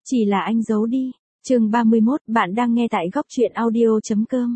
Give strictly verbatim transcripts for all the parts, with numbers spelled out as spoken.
Chỉ là anh giấu đi. Chương ba mươi mốt, bạn đang nghe tại góc truyện audio chấm com.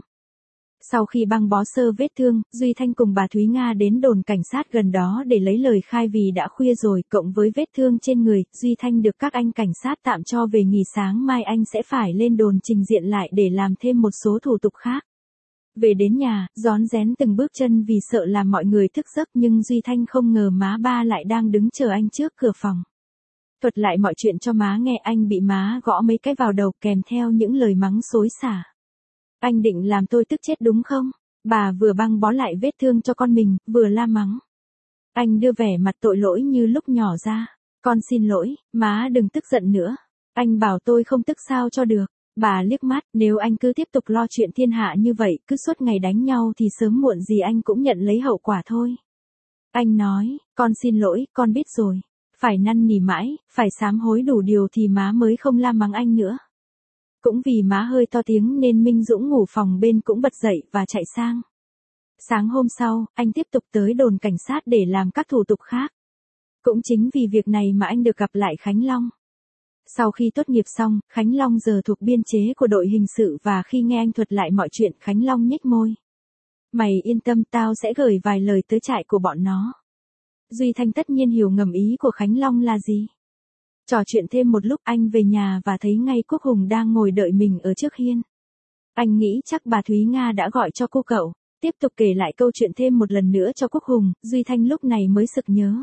Sau khi băng bó sơ vết thương, Duy Thanh cùng bà Thúy Nga đến đồn cảnh sát gần đó để lấy lời khai vì đã khuya rồi, cộng với vết thương trên người, Duy Thanh được các anh cảnh sát tạm cho về nghỉ, sáng mai anh sẽ phải lên đồn trình diện lại để làm thêm một số thủ tục khác. Về đến nhà, rón rén từng bước chân vì sợ làm mọi người thức giấc, nhưng Duy Thanh không ngờ má ba lại đang đứng chờ anh trước cửa phòng. Thuật lại mọi chuyện cho má nghe, anh bị má gõ mấy cái vào đầu kèm theo những lời mắng xối xả. Anh định làm tôi tức chết đúng không? Bà vừa băng bó lại vết thương cho con mình, vừa la mắng. Anh đưa vẻ mặt tội lỗi như lúc nhỏ ra. Con xin lỗi, má đừng tức giận nữa. Anh bảo tôi không tức sao cho được. Bà liếc mắt, nếu anh cứ tiếp tục lo chuyện thiên hạ như vậy, cứ suốt ngày đánh nhau thì sớm muộn gì anh cũng nhận lấy hậu quả thôi. Anh nói, con xin lỗi, con biết rồi. Phải năn nỉ mãi, phải sám hối đủ điều thì má mới không la mắng anh nữa. Cũng vì má hơi to tiếng nên Minh Dũng ngủ phòng bên cũng bật dậy và chạy sang. Sáng hôm sau, anh tiếp tục tới đồn cảnh sát để làm các thủ tục khác. Cũng chính vì việc này mà anh được gặp lại Khánh Long. Sau khi tốt nghiệp xong, Khánh Long giờ thuộc biên chế của đội hình sự và khi nghe anh thuật lại mọi chuyện, Khánh Long nhếch môi. Mày yên tâm, tao sẽ gửi vài lời tới trại của bọn nó. Duy Thanh tất nhiên hiểu ngầm ý của Khánh Long là gì. Trò chuyện thêm một lúc, anh về nhà và thấy ngay Quốc Hùng đang ngồi đợi mình ở trước hiên. Anh nghĩ chắc bà Thúy Nga đã gọi cho cô cậu. Tiếp tục kể lại câu chuyện thêm một lần nữa cho Quốc Hùng, Duy Thanh lúc này mới sực nhớ.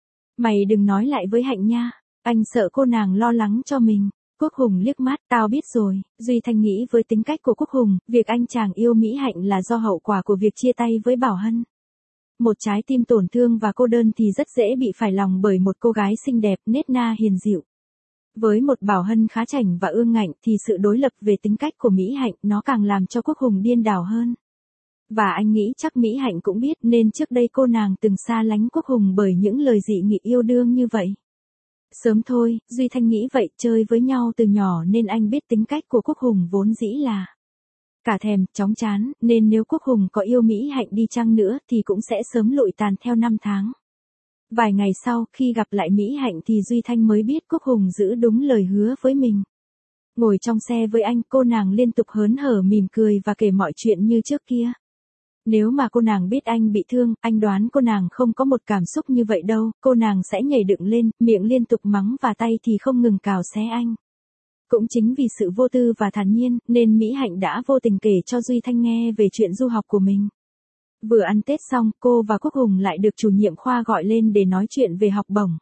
Mày đừng nói lại với Hạnh nha, anh sợ cô nàng lo lắng cho mình. Quốc Hùng liếc mắt, tao biết rồi. Duy Thanh nghĩ với tính cách của Quốc Hùng, việc anh chàng yêu Mỹ Hạnh là do hậu quả của việc chia tay với Bảo Hân. Một trái tim tổn thương và cô đơn thì rất dễ bị phải lòng bởi một cô gái xinh đẹp, nết na hiền dịu. Với một Bảo Hân khá chảnh và ương ngạnh thì sự đối lập về tính cách của Mỹ Hạnh nó càng làm cho Quốc Hùng điên đảo hơn. Và anh nghĩ chắc Mỹ Hạnh cũng biết nên trước đây cô nàng từng xa lánh Quốc Hùng bởi những lời dị nghị yêu đương như vậy. Sớm thôi, Duy Thanh nghĩ vậy, chơi với nhau từ nhỏ nên anh biết tính cách của Quốc Hùng vốn dĩ là cả thèm, chóng chán, nên nếu Quốc Hùng có yêu Mỹ Hạnh đi chăng nữa thì cũng sẽ sớm lụi tàn theo năm tháng. Vài ngày sau, khi gặp lại Mỹ Hạnh thì Duy Thanh mới biết Quốc Hùng giữ đúng lời hứa với mình. Ngồi trong xe với anh, cô nàng liên tục hớn hở mỉm cười và kể mọi chuyện như trước kia. Nếu mà cô nàng biết anh bị thương, anh đoán cô nàng không có một cảm xúc như vậy đâu, cô nàng sẽ nhảy dựng lên, miệng liên tục mắng và tay thì không ngừng cào xé anh. Cũng chính vì sự vô tư và thản nhiên, nên Mỹ Hạnh đã vô tình kể cho Duy Thanh nghe về chuyện du học của mình. Vừa ăn Tết xong, cô và Quốc Hùng lại được chủ nhiệm khoa gọi lên để nói chuyện về học bổng.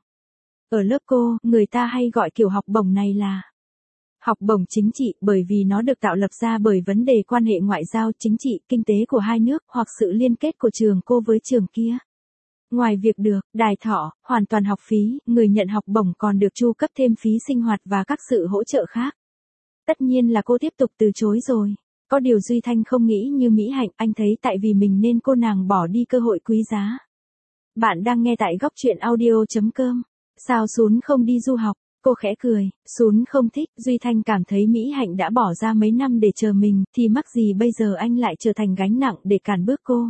Ở lớp cô, người ta hay gọi kiểu học bổng này là học bổng chính trị, bởi vì nó được tạo lập ra bởi vấn đề quan hệ ngoại giao, chính trị, kinh tế của hai nước, hoặc sự liên kết của trường cô với trường kia. Ngoài việc được đài thọ, hoàn toàn học phí, người nhận học bổng còn được chu cấp thêm phí sinh hoạt và các sự hỗ trợ khác. Tất nhiên là cô tiếp tục từ chối rồi. Có điều Duy Thanh không nghĩ như Mỹ Hạnh, anh thấy tại vì mình nên cô nàng bỏ đi cơ hội quý giá. Bạn đang nghe tại góc truyện audio chấm com. Sao Sún không đi du học? Cô khẽ cười, Sún không thích. Duy Thanh cảm thấy Mỹ Hạnh đã bỏ ra mấy năm để chờ mình, thì mắc gì bây giờ anh lại trở thành gánh nặng để cản bước cô.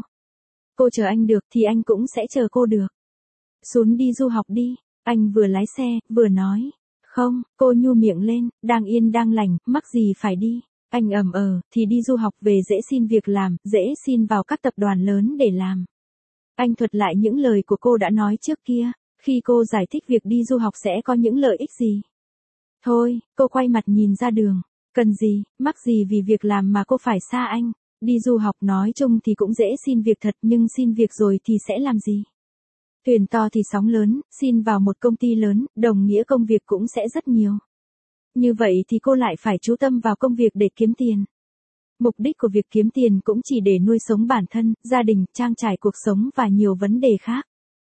Cô chờ anh được thì anh cũng sẽ chờ cô được. Sún đi du học đi, anh vừa lái xe, vừa nói. Không, cô nhu miệng lên, đang yên đang lành, mắc gì phải đi. Anh ầm ờ, thì đi du học về dễ xin việc làm, dễ xin vào các tập đoàn lớn để làm. Anh thuật lại những lời của cô đã nói trước kia, khi cô giải thích việc đi du học sẽ có những lợi ích gì. Thôi, cô quay mặt nhìn ra đường, cần gì, mắc gì vì việc làm mà cô phải xa anh. Đi du học nói chung thì cũng dễ xin việc thật, nhưng xin việc rồi thì sẽ làm gì? Thuyền to thì sóng lớn, xin vào một công ty lớn, đồng nghĩa công việc cũng sẽ rất nhiều. Như vậy thì cô lại phải chú tâm vào công việc để kiếm tiền. Mục đích của việc kiếm tiền cũng chỉ để nuôi sống bản thân, gia đình, trang trải cuộc sống và nhiều vấn đề khác.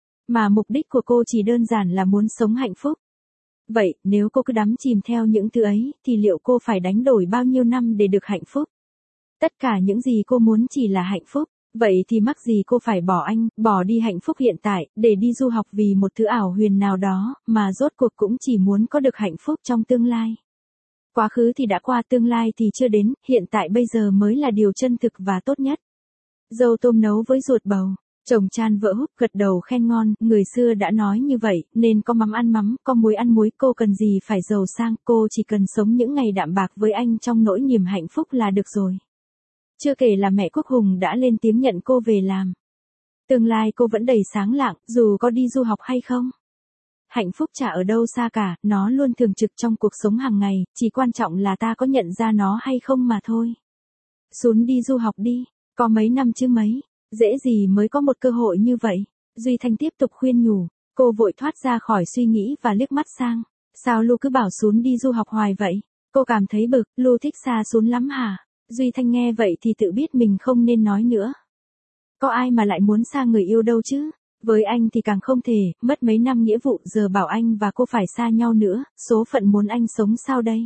Mà mục đích của cô chỉ đơn giản là muốn sống hạnh phúc. Vậy, nếu cô cứ đắm chìm theo những thứ ấy, thì liệu cô phải đánh đổi bao nhiêu năm để được hạnh phúc? Tất cả những gì cô muốn chỉ là hạnh phúc. Vậy thì mắc gì cô phải bỏ anh, bỏ đi hạnh phúc hiện tại, để đi du học vì một thứ ảo huyền nào đó, mà rốt cuộc cũng chỉ muốn có được hạnh phúc trong tương lai. Quá khứ thì đã qua, tương lai thì chưa đến, hiện tại bây giờ mới là điều chân thực và tốt nhất. Dâu tôm nấu với ruột bầu. Chồng chan vợ húp gật đầu khen ngon, người xưa đã nói như vậy, nên có mắm ăn mắm, có muối ăn muối, cô cần gì phải giàu sang, cô chỉ cần sống những ngày đạm bạc với anh trong nỗi niềm hạnh phúc là được rồi. Chưa kể là mẹ Quốc Hùng đã lên tiếng nhận cô về làm. Tương lai cô vẫn đầy sáng lạng, dù có đi du học hay không. Hạnh phúc chả ở đâu xa cả, nó luôn thường trực trong cuộc sống hàng ngày, chỉ quan trọng là ta có nhận ra nó hay không mà thôi. Xuống đi du học đi, có mấy năm chứ mấy, dễ gì mới có một cơ hội như vậy. Duy Thanh tiếp tục khuyên nhủ, cô vội thoát ra khỏi suy nghĩ và liếc mắt sang. Sao Lu cứ bảo Sún đi du học hoài vậy? Cô cảm thấy bực, Lu thích xa Sún lắm hả? Duy Thanh nghe vậy thì tự biết mình không nên nói nữa. Có ai mà lại muốn xa người yêu đâu chứ? Với anh thì càng không thể, mất mấy năm nghĩa vụ giờ bảo anh và cô phải xa nhau nữa, số phận muốn anh sống sao đây?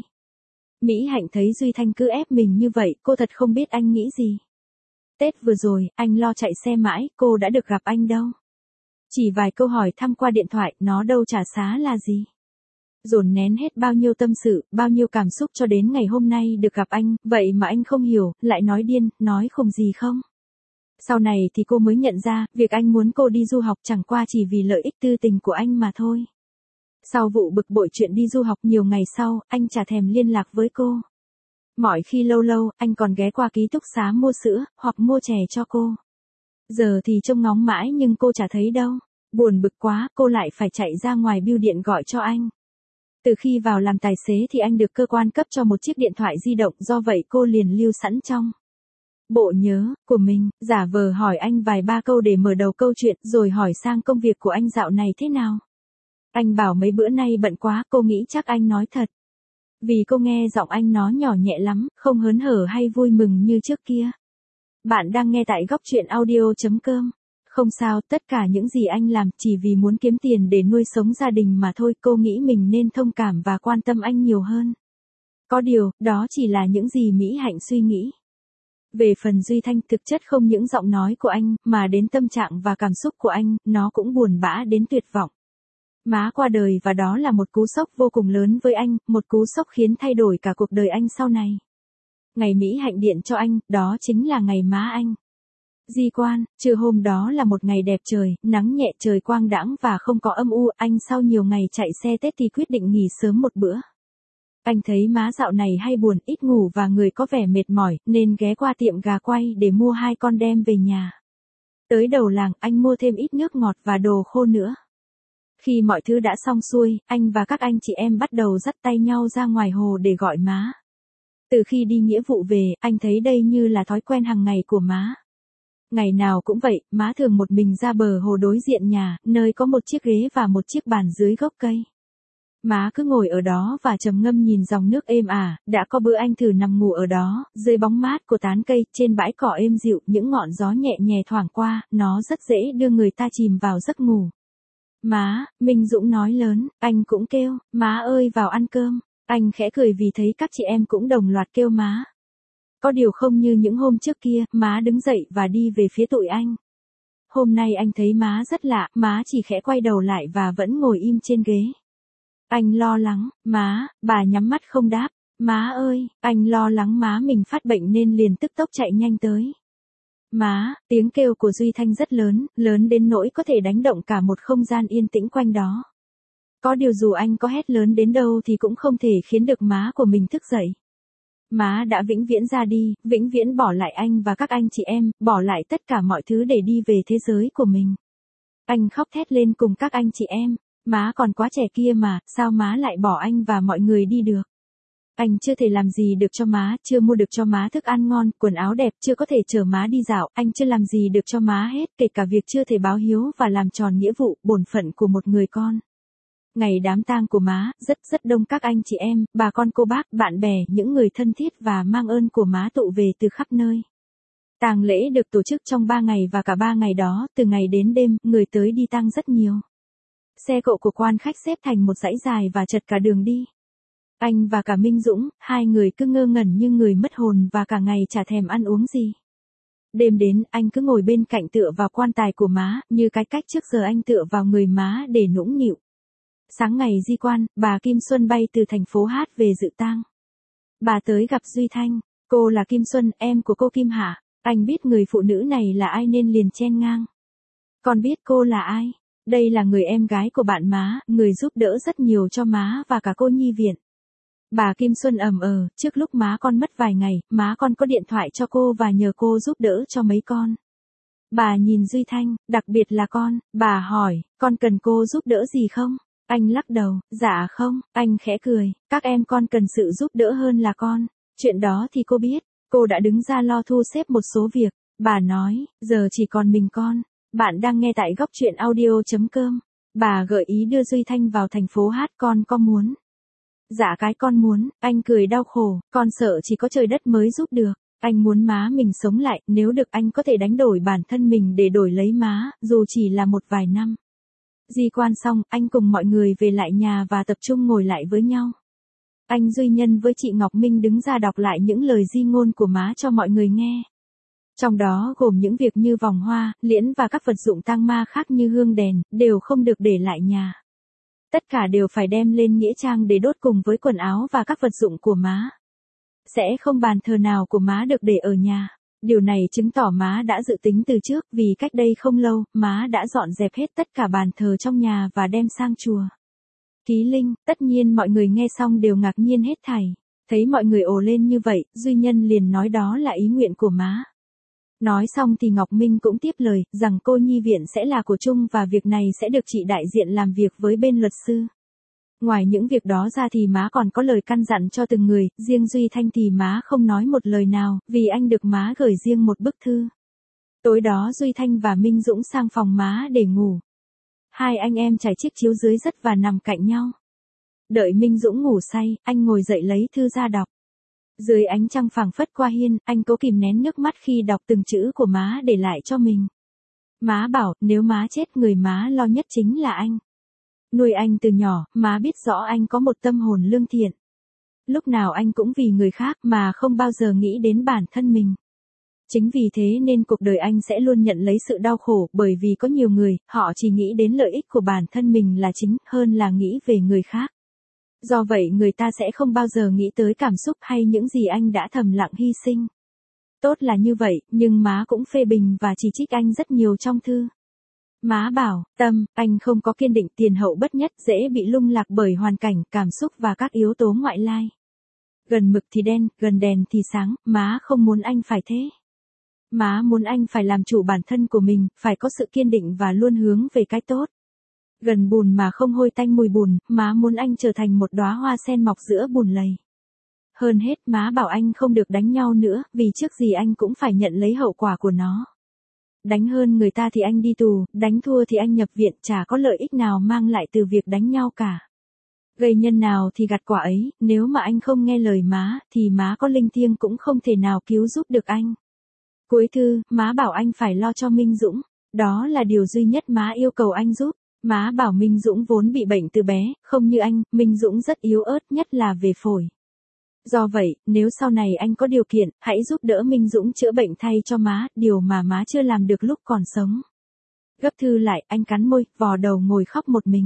Mỹ Hạnh thấy Duy Thanh cứ ép mình như vậy, cô thật không biết anh nghĩ gì. Tết vừa rồi, anh lo chạy xe mãi, cô đã được gặp anh đâu. Chỉ vài câu hỏi thăm qua điện thoại, nó đâu trả xá là gì. Dồn nén hết bao nhiêu tâm sự, bao nhiêu cảm xúc cho đến ngày hôm nay được gặp anh, vậy mà anh không hiểu, lại nói điên, nói khùng gì không? Sau này thì cô mới nhận ra, việc anh muốn cô đi du học chẳng qua chỉ vì lợi ích tư tình của anh mà thôi. Sau vụ bực bội chuyện đi du học nhiều ngày sau, anh chả thèm liên lạc với cô. Mọi khi lâu lâu, anh còn ghé qua ký túc xá mua sữa, hoặc mua chè cho cô. Giờ thì trông ngóng mãi nhưng cô chả thấy đâu. Buồn bực quá, cô lại phải chạy ra ngoài bưu điện gọi cho anh. Từ khi vào làm tài xế thì anh được cơ quan cấp cho một chiếc điện thoại di động, do vậy cô liền lưu sẵn trong bộ nhớ của mình, giả vờ hỏi anh vài ba câu để mở đầu câu chuyện, rồi hỏi sang công việc của anh dạo này thế nào. Anh bảo mấy bữa nay bận quá, cô nghĩ chắc anh nói thật. Vì cô nghe giọng anh nó nhỏ nhẹ lắm, không hớn hở hay vui mừng như trước kia. Bạn đang nghe tại góc truyện audio chấm com. Không sao, tất cả những gì anh làm chỉ vì muốn kiếm tiền để nuôi sống gia đình mà thôi, cô nghĩ mình nên thông cảm và quan tâm anh nhiều hơn. Có điều, đó chỉ là những gì Mỹ Hạnh suy nghĩ. Về phần Duy Thanh, thực chất không những giọng nói của anh, mà đến tâm trạng và cảm xúc của anh, nó cũng buồn bã đến tuyệt vọng. Má qua đời và đó là một cú sốc vô cùng lớn với anh, một cú sốc khiến thay đổi cả cuộc đời anh sau này. Ngày Mỹ Hạnh điện cho anh, đó chính là ngày má anh. Di quan, trưa hôm đó là một ngày đẹp trời, nắng nhẹ trời quang đãng và không có âm u, anh sau nhiều ngày chạy xe Tết thì quyết định nghỉ sớm một bữa. Anh thấy má dạo này hay buồn, ít ngủ và người có vẻ mệt mỏi, nên ghé qua tiệm gà quay để mua hai con đem về nhà. Tới đầu làng, anh mua thêm ít nước ngọt và đồ khô nữa. Khi mọi thứ đã xong xuôi, anh và các anh chị em bắt đầu dắt tay nhau ra ngoài hồ để gọi má. Từ khi đi nghĩa vụ về, anh thấy đây như là thói quen hàng ngày của má. Ngày nào cũng vậy, má thường một mình ra bờ hồ đối diện nhà, nơi có một chiếc ghế và một chiếc bàn dưới gốc cây. Má cứ ngồi ở đó và trầm ngâm nhìn dòng nước êm ả, đã có bữa anh thử nằm ngủ ở đó, dưới bóng mát của tán cây, trên bãi cỏ êm dịu, những ngọn gió nhẹ nhẹ thoảng qua, nó rất dễ đưa người ta chìm vào giấc ngủ. Má, Minh Dũng nói lớn, anh cũng kêu, má ơi vào ăn cơm. Anh khẽ cười vì thấy các chị em cũng đồng loạt kêu má. Có điều không như những hôm trước kia, má đứng dậy và đi về phía tụi anh. Hôm nay anh thấy má rất lạ, má chỉ khẽ quay đầu lại và vẫn ngồi im trên ghế. Anh lo lắng, má, bà nhắm mắt không đáp. Má ơi, anh lo lắng má mình phát bệnh nên liền tức tốc chạy nhanh tới. Má, tiếng kêu của Duy Thanh rất lớn, lớn đến nỗi có thể đánh động cả một không gian yên tĩnh quanh đó. Có điều dù anh có hét lớn đến đâu thì cũng không thể khiến được má của mình thức dậy. Má đã vĩnh viễn ra đi, vĩnh viễn bỏ lại anh và các anh chị em, bỏ lại tất cả mọi thứ để đi về thế giới của mình. Anh khóc thét lên cùng các anh chị em, má còn quá trẻ kia mà, sao má lại bỏ anh và mọi người đi được. Anh chưa thể làm gì được cho má, chưa mua được cho má thức ăn ngon, quần áo đẹp, chưa có thể chở má đi dạo, anh chưa làm gì được cho má hết, kể cả việc chưa thể báo hiếu và làm tròn nghĩa vụ, bổn phận của một người con. Ngày đám tang của má, rất rất đông các anh chị em, bà con cô bác, bạn bè, những người thân thiết và mang ơn của má tụ về từ khắp nơi. Tang lễ được tổ chức trong ba ngày và cả ba ngày đó, từ ngày đến đêm, người tới đi tang rất nhiều. Xe cộ của quan khách xếp thành một dãy dài và chật cả đường đi. Anh và cả Minh Dũng, hai người cứ ngơ ngẩn như người mất hồn và cả ngày chả thèm ăn uống gì. Đêm đến, anh cứ ngồi bên cạnh tựa vào quan tài của má, như cái cách trước giờ anh tựa vào người má để nũng nịu. Sáng ngày di quan, bà Kim Xuân bay từ thành phố Hát về dự tang. Bà tới gặp Duy Thanh, cô là Kim Xuân, em của cô Kim hả? Anh biết người phụ nữ này là ai nên liền chen ngang. Con biết cô là ai? Đây là người em gái của bạn má, người giúp đỡ rất nhiều cho má và cả cô nhi viện. Bà Kim Xuân ầm ờ, trước lúc má con mất vài ngày, má con có điện thoại cho cô và nhờ cô giúp đỡ cho mấy con. Bà nhìn Duy Thanh, đặc biệt là con, bà hỏi, con cần cô giúp đỡ gì không? Anh lắc đầu, dạ không, anh khẽ cười, các em con cần sự giúp đỡ hơn là con. Chuyện đó thì cô biết, cô đã đứng ra lo thu xếp một số việc. Bà nói, giờ chỉ còn mình con. Bạn đang nghe tại góc truyện audio.com. Bà gợi ý đưa Duy Thanh vào thành phố hát, con có muốn? Dạ cái con muốn, anh cười đau khổ, con sợ chỉ có trời đất mới giúp được. Anh muốn má mình sống lại, nếu được anh có thể đánh đổi bản thân mình để đổi lấy má, dù chỉ là một vài năm. Di quan xong, anh cùng mọi người về lại nhà và tập trung ngồi lại với nhau. Anh Duy Nhân với chị Ngọc Minh đứng ra đọc lại những lời di ngôn của má cho mọi người nghe. Trong đó gồm những việc như vòng hoa, liễn và các vật dụng tang ma khác như hương đèn, đều không được để lại nhà. Tất cả đều phải đem lên nghĩa trang để đốt cùng với quần áo và các vật dụng của má. Sẽ không bàn thờ nào của má được để ở nhà. Điều này chứng tỏ má đã dự tính từ trước, vì cách đây không lâu, má đã dọn dẹp hết tất cả bàn thờ trong nhà và đem sang chùa. Ký linh, tất nhiên mọi người nghe xong đều ngạc nhiên hết thảy. Thấy mọi người ồ lên như vậy, Duy Nhân liền nói đó là ý nguyện của má. Nói xong thì Ngọc Minh cũng tiếp lời, rằng cô nhi viện sẽ là của chung và việc này sẽ được chị đại diện làm việc với bên luật sư. Ngoài những việc đó ra thì má còn có lời căn dặn cho từng người, riêng Duy Thanh thì má không nói một lời nào, vì anh được má gửi riêng một bức thư. Tối đó Duy Thanh và Minh Dũng sang phòng má để ngủ. Hai anh em trải chiếc chiếu dưới đất và nằm cạnh nhau. Đợi Minh Dũng ngủ say, anh ngồi dậy lấy thư ra đọc. Dưới ánh trăng phảng phất qua hiên, anh cố kìm nén nước mắt khi đọc từng chữ của má để lại cho mình. Má bảo, nếu má chết người má lo nhất chính là anh. Nuôi anh từ nhỏ, má biết rõ anh có một tâm hồn lương thiện. Lúc nào anh cũng vì người khác mà không bao giờ nghĩ đến bản thân mình. Chính vì thế nên cuộc đời anh sẽ luôn nhận lấy sự đau khổ, bởi vì có nhiều người, họ chỉ nghĩ đến lợi ích của bản thân mình là chính, hơn là nghĩ về người khác. Do vậy người ta sẽ không bao giờ nghĩ tới cảm xúc hay những gì anh đã thầm lặng hy sinh. Tốt là như vậy, nhưng má cũng phê bình và chỉ trích anh rất nhiều trong thư. Má bảo, Tâm, anh không có kiên định, tiền hậu bất nhất, dễ bị lung lạc bởi hoàn cảnh, cảm xúc và các yếu tố ngoại lai. Gần mực thì đen, gần đèn thì sáng, má không muốn anh phải thế. Má muốn anh phải làm chủ bản thân của mình, phải có sự kiên định và luôn hướng về cái tốt. Gần bùn mà không hôi tanh mùi bùn, má muốn anh trở thành một đóa hoa sen mọc giữa bùn lầy. Hơn hết, má bảo anh không được đánh nhau nữa, vì trước gì anh cũng phải nhận lấy hậu quả của nó. Đánh hơn người ta thì anh đi tù, đánh thua thì anh nhập viện, chả có lợi ích nào mang lại từ việc đánh nhau cả. Gây nhân nào thì gặt quả ấy, nếu mà anh không nghe lời má, thì má có linh thiêng cũng không thể nào cứu giúp được anh. Cuối thư, má bảo anh phải lo cho Minh Dũng, đó là điều duy nhất má yêu cầu anh giúp. Má bảo Minh Dũng vốn bị bệnh từ bé, không như anh, Minh Dũng rất yếu ớt, nhất là về phổi. Do vậy, nếu sau này anh có điều kiện, hãy giúp đỡ Minh Dũng chữa bệnh thay cho má, điều mà má chưa làm được lúc còn sống. Gấp thư lại, anh cắn môi, vò đầu ngồi khóc một mình.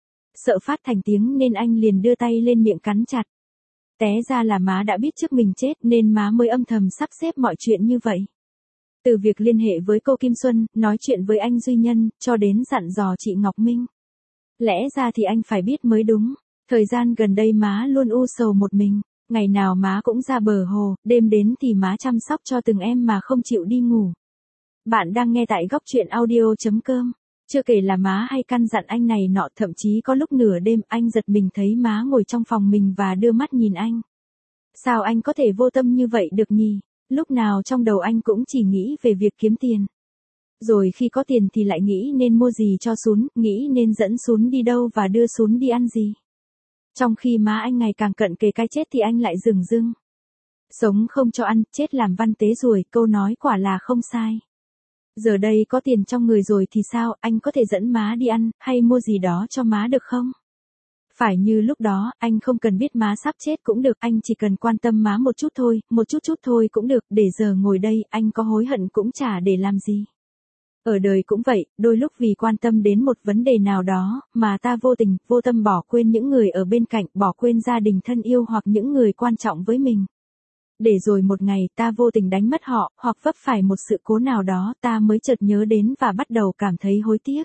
Sợ phát thành tiếng nên anh liền đưa tay lên miệng cắn chặt. Té ra là má đã biết trước mình chết nên má mới âm thầm sắp xếp mọi chuyện như vậy. Từ việc liên hệ với cô Kim Xuân, nói chuyện với anh Duy Nhân, cho đến dặn dò chị Ngọc Minh. Lẽ ra thì anh phải biết mới đúng. Thời gian gần đây má luôn u sầu một mình. Ngày nào má cũng ra bờ hồ, đêm đến thì má chăm sóc cho từng em mà không chịu đi ngủ. Bạn đang nghe tại góc truyện audio.com. Chưa kể là má hay căn dặn anh này nọ, thậm chí có lúc nửa đêm anh giật mình thấy má ngồi trong phòng mình và đưa mắt nhìn anh. Sao anh có thể vô tâm như vậy được nhỉ? Lúc nào trong đầu anh cũng chỉ nghĩ về việc kiếm tiền. Rồi khi có tiền thì lại nghĩ nên mua gì cho Sún, nghĩ nên dẫn Sún đi đâu và đưa Sún đi ăn gì. Trong khi má anh ngày càng cận kề cái chết thì anh lại dửng dưng. Sống không cho ăn, chết làm văn tế ruồi, câu nói quả là không sai. Giờ đây có tiền trong người rồi thì sao, anh có thể dẫn má đi ăn, hay mua gì đó cho má được không? Phải như lúc đó, anh không cần biết má sắp chết cũng được, anh chỉ cần quan tâm má một chút thôi, một chút chút thôi cũng được, để giờ ngồi đây, anh có hối hận cũng chả để làm gì. Ở đời cũng vậy, đôi lúc vì quan tâm đến một vấn đề nào đó, mà ta vô tình, vô tâm bỏ quên những người ở bên cạnh, bỏ quên gia đình thân yêu hoặc những người quan trọng với mình. để rồi một ngày ta vô tình đánh mất họ, hoặc vấp phải một sự cố nào đó ta mới chợt nhớ đến và bắt đầu cảm thấy hối tiếc.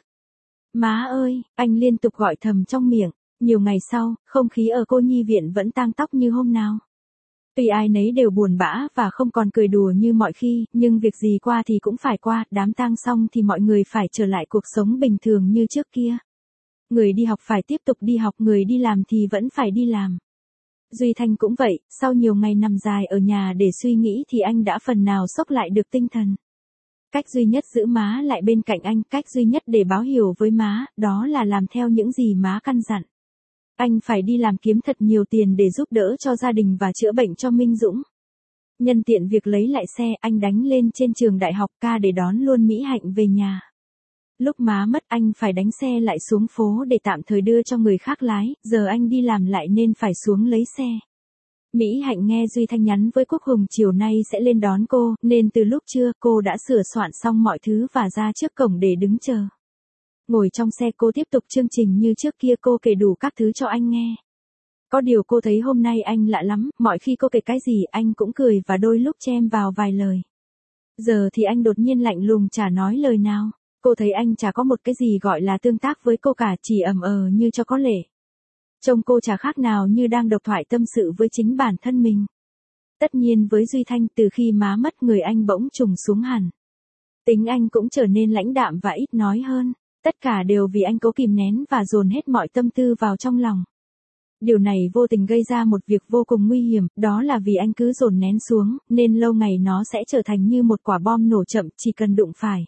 Má ơi, anh liên tục gọi thầm trong miệng. Nhiều ngày sau, không khí ở cô nhi viện vẫn tang tóc như hôm nào. Tuy ai nấy đều buồn bã và không còn cười đùa như mọi khi, nhưng việc gì qua thì cũng phải qua, đám tang xong thì mọi người phải trở lại cuộc sống bình thường như trước kia. Người đi học phải tiếp tục đi học, người đi làm thì vẫn phải đi làm. Duy Thanh cũng vậy, sau nhiều ngày nằm dài ở nhà để suy nghĩ thì anh đã phần nào xốc lại được tinh thần. Cách duy nhất giữ má lại bên cạnh anh, cách duy nhất để báo hiểu với má, đó là làm theo những gì má căn dặn. Anh phải đi làm kiếm thật nhiều tiền để giúp đỡ cho gia đình và chữa bệnh cho Minh Dũng. Nhân tiện việc lấy lại xe, anh đánh lên trên trường đại học ca để đón luôn Mỹ Hạnh về nhà. Lúc má mất anh phải đánh xe lại xuống phố để tạm thời đưa cho người khác lái, giờ anh đi làm lại nên phải xuống lấy xe. Mỹ Hạnh nghe Duy Thanh nhắn với Quốc Hùng chiều nay sẽ lên đón cô, nên từ lúc trưa cô đã sửa soạn xong mọi thứ và ra trước cổng để đứng chờ. Ngồi trong xe cô tiếp tục chương trình như trước kia, cô kể đủ các thứ cho anh nghe. Có điều cô thấy hôm nay anh lạ lắm, mọi khi cô kể cái gì anh cũng cười và đôi lúc chen vào vài lời. Giờ thì anh đột nhiên lạnh lùng chả nói lời nào. Cô thấy anh chả có một cái gì gọi là tương tác với cô cả, chỉ ầm ờ như cho có lệ. Trông cô chả khác nào như đang độc thoại tâm sự với chính bản thân mình. Tất nhiên với Duy Thanh, từ khi má mất người anh bỗng trùng xuống hẳn. Tính anh cũng trở nên lãnh đạm và ít nói hơn. Tất cả đều vì anh cố kìm nén và dồn hết mọi tâm tư vào trong lòng. Điều này vô tình gây ra một việc vô cùng nguy hiểm, đó là vì anh cứ dồn nén xuống, nên lâu ngày nó sẽ trở thành như một quả bom nổ chậm, chỉ cần đụng phải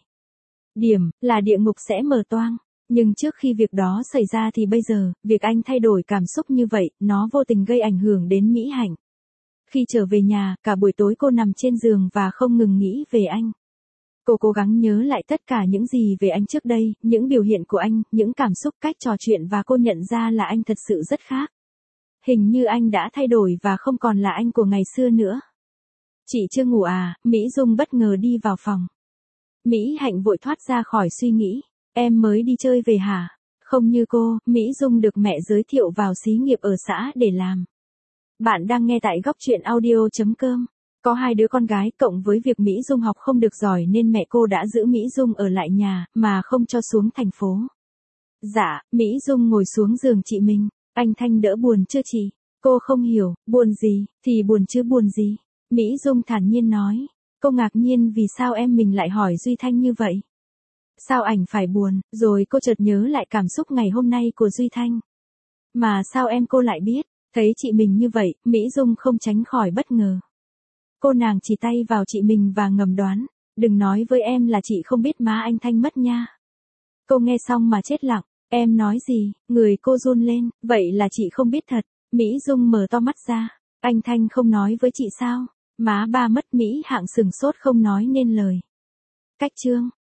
điểm, là địa ngục sẽ mở toang. Nhưng trước khi việc đó xảy ra thì bây giờ, việc anh thay đổi cảm xúc như vậy, nó vô tình gây ảnh hưởng đến Mỹ Hạnh. Khi trở về nhà, cả buổi tối cô nằm trên giường và không ngừng nghĩ về anh. Cô cố gắng nhớ lại tất cả những gì về anh trước đây, những biểu hiện của anh, những cảm xúc, cách trò chuyện và cô nhận ra là anh thật sự rất khác. Hình như anh đã thay đổi và không còn là anh của ngày xưa nữa. Chị chưa ngủ à? Mỹ Dung bất ngờ đi vào phòng. Mỹ Hạnh vội thoát ra khỏi suy nghĩ. Em mới đi chơi về hả? Không như cô, Mỹ Dung được mẹ giới thiệu vào xí nghiệp ở xã để làm. Bạn đang nghe tại góc truyện audio chấm com. Có hai đứa con gái, cộng với việc Mỹ Dung học không được giỏi nên mẹ cô đã giữ Mỹ Dung ở lại nhà, mà không cho xuống thành phố. Dạ, Mỹ Dung ngồi xuống giường chị mình. Anh Thanh đỡ buồn chưa chị? Cô không hiểu, buồn gì, thì buồn chứ buồn gì. Mỹ Dung thản nhiên nói. Cô ngạc nhiên vì sao em mình lại hỏi Duy Thanh như vậy. Sao ảnh phải buồn, rồi cô chợt nhớ lại cảm xúc ngày hôm nay của Duy Thanh. Mà sao em cô lại biết, thấy chị mình như vậy, Mỹ Dung không tránh khỏi bất ngờ. Cô nàng chỉ tay vào chị mình và ngầm đoán, đừng nói với em là chị không biết má anh Thanh mất nha. Cô nghe xong mà chết lặng, em nói gì, người cô run lên, vậy là chị không biết thật. Mỹ Dung mở to mắt ra, anh Thanh không nói với chị sao, má ba mất. Mỹ Hạng sừng sốt không nói nên lời. Cách chương